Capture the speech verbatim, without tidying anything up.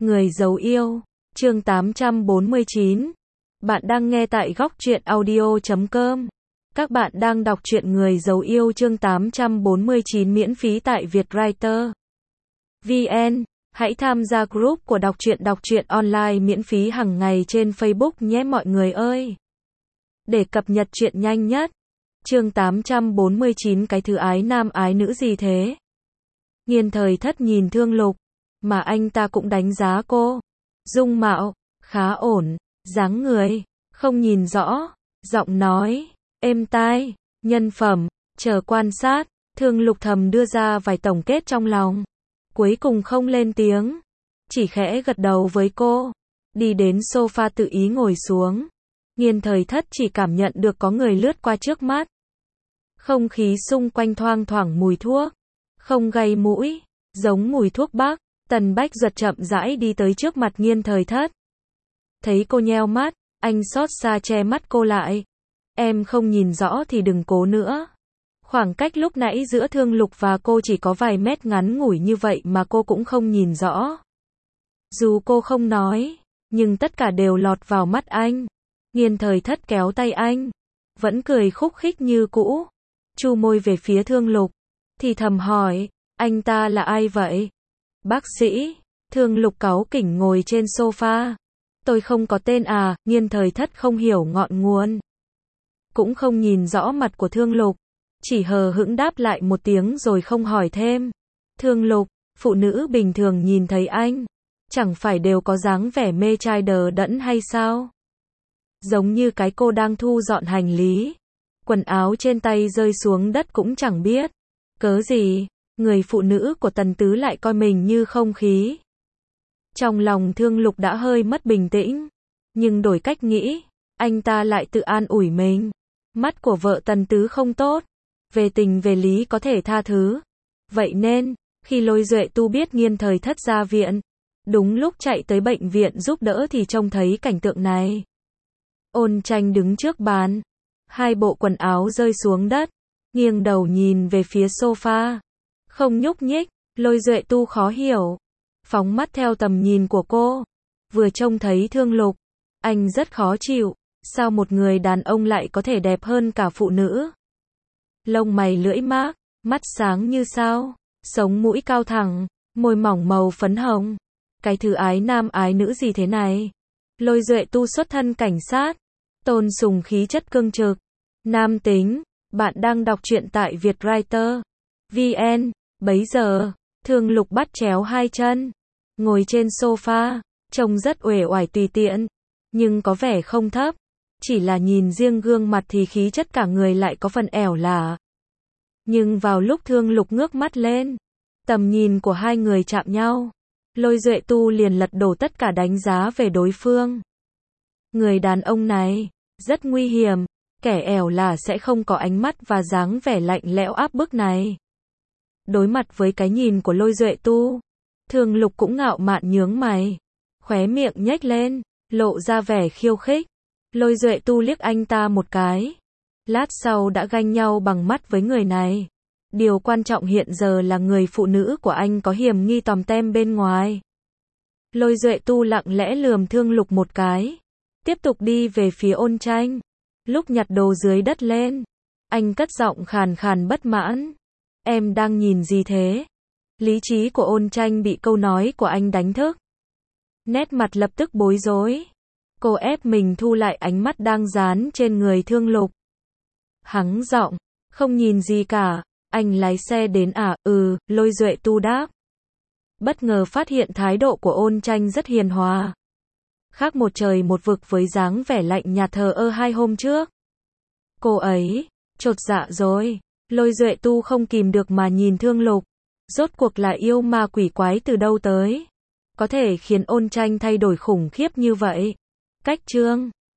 Người giấu yêu, chương tám trăm bốn mươi chín. Bạn đang nghe tại góc truyện audio chấm com. Các bạn đang đọc truyện Người giấu yêu chương tám trăm bốn mươi chín miễn phí tại Vietwriter vê en. Hãy tham gia group của đọc truyện đọc truyện online miễn phí hàng ngày trên Facebook nhé mọi người ơi. Để cập nhật truyện nhanh nhất. Chương tám trăm bốn mươi chín cái thứ ái nam ái nữ gì thế? Nghiên Thời Thất nhìn Thương Lục, mà anh ta cũng đánh giá cô. Dung mạo, khá ổn, dáng người, không nhìn rõ, giọng nói, êm tai, nhân phẩm, chờ quan sát, Thương Lục thầm đưa ra vài tổng kết trong lòng. Cuối cùng không lên tiếng, chỉ khẽ gật đầu với cô, đi đến sofa tự ý ngồi xuống. Nghiên Thời Thất chỉ cảm nhận được có người lướt qua trước mắt. Không khí xung quanh thoang thoảng mùi thuốc, không gây mũi, giống mùi thuốc bắc. Tần Bách Duật chậm rãi đi tới trước mặt Nghiên Thời Thất. Thấy cô nheo mắt, anh xót xa che mắt cô lại. Em không nhìn rõ thì đừng cố nữa. Khoảng cách lúc nãy giữa Thương Lục và cô chỉ có vài mét ngắn ngủi như vậy mà cô cũng không nhìn rõ. Dù cô không nói, nhưng tất cả đều lọt vào mắt anh. Nghiên Thời Thất kéo tay anh, vẫn cười khúc khích như cũ. Chu môi về phía Thương Lục, thì thầm hỏi, anh ta là ai vậy? Bác sĩ. Thương Lục cáu kỉnh ngồi trên sofa. Tôi không có tên à? Nghiên Thời Thất không hiểu ngọn nguồn, cũng không nhìn rõ mặt của Thương Lục, chỉ hờ hững đáp lại một tiếng rồi không hỏi thêm. Thương Lục, phụ nữ bình thường nhìn thấy anh, chẳng phải đều có dáng vẻ mê trai đờ đẫn hay sao? Giống như cái cô đang thu dọn hành lý, quần áo trên tay rơi xuống đất cũng chẳng biết cớ gì. Người phụ nữ của Tần Tứ lại coi mình như không khí. Trong lòng Thương Lục đã hơi mất bình tĩnh, nhưng đổi cách nghĩ, anh ta lại tự an ủi mình. Mắt của vợ Tần Tứ không tốt, về tình về lý có thể tha thứ. Vậy nên, khi Lôi Duệ Tu biết Nghiên Thời Thất ra viện, đúng lúc chạy tới bệnh viện giúp đỡ thì trông thấy cảnh tượng này. Ôn Tranh đứng trước bàn, hai bộ quần áo rơi xuống đất, nghiêng đầu nhìn về phía sofa. Không nhúc nhích. Lôi Duệ Tu khó hiểu, phóng mắt theo tầm nhìn của cô, vừa trông thấy Thương Lục, anh rất khó chịu. Sao một người đàn ông lại có thể đẹp hơn cả phụ nữ? Lông mày lưỡi mác, mắt sáng như sao, sống mũi cao thẳng, môi mỏng màu phấn hồng. Cái thứ ái nam ái nữ gì thế này? Lôi Duệ Tu xuất thân cảnh sát, tôn sùng khí chất cương trực, nam tính. Bạn đang đọc truyện tại Vietwriter vê en. Bấy giờ, Thương Lục bắt chéo hai chân, ngồi trên sofa, trông rất uể oải tùy tiện, nhưng có vẻ không thấp. Chỉ là nhìn riêng gương mặt thì khí chất cả người lại có phần ẻo lả. Nhưng vào lúc Thương Lục ngước mắt lên, tầm nhìn của hai người chạm nhau, Lôi Duệ Tu liền lật đổ tất cả đánh giá về đối phương. Người đàn ông này rất nguy hiểm, kẻ ẻo lả sẽ không có ánh mắt và dáng vẻ lạnh lẽo áp bức này. Đối mặt với cái nhìn của Lôi Duệ Tu, Thương Lục cũng ngạo mạn nhướng mày, khóe miệng nhếch lên, lộ ra vẻ khiêu khích. Lôi Duệ Tu liếc anh ta một cái, lát sau đã ganh nhau bằng mắt với người này. Điều quan trọng hiện giờ là người phụ nữ của anh có hiểm nghi tòm tem bên ngoài. Lôi Duệ Tu lặng lẽ lườm Thương Lục một cái, tiếp tục đi về phía Ôn Tranh. Lúc nhặt đồ dưới đất lên, anh cất giọng khàn khàn bất mãn. Em đang nhìn gì thế? Lý trí của Ôn Tranh bị câu nói của anh đánh thức. Nét mặt lập tức bối rối. Cô ép mình thu lại ánh mắt đang dán trên người Thương Lục. Hắng giọng, không nhìn gì cả, anh lái xe đến à? Ừ, Lôi Duệ Tu đáp. Bất ngờ phát hiện thái độ của Ôn Tranh rất hiền hòa, khác một trời một vực với dáng vẻ lạnh nhạt thờ ơ hai hôm trước. Cô ấy chột dạ rồi. Lôi Duệ Tu không kìm được mà nhìn Thương Lục. Rốt cuộc là yêu ma quỷ quái từ đâu tới, có thể khiến Ôn Tranh thay đổi khủng khiếp như vậy? Cách chương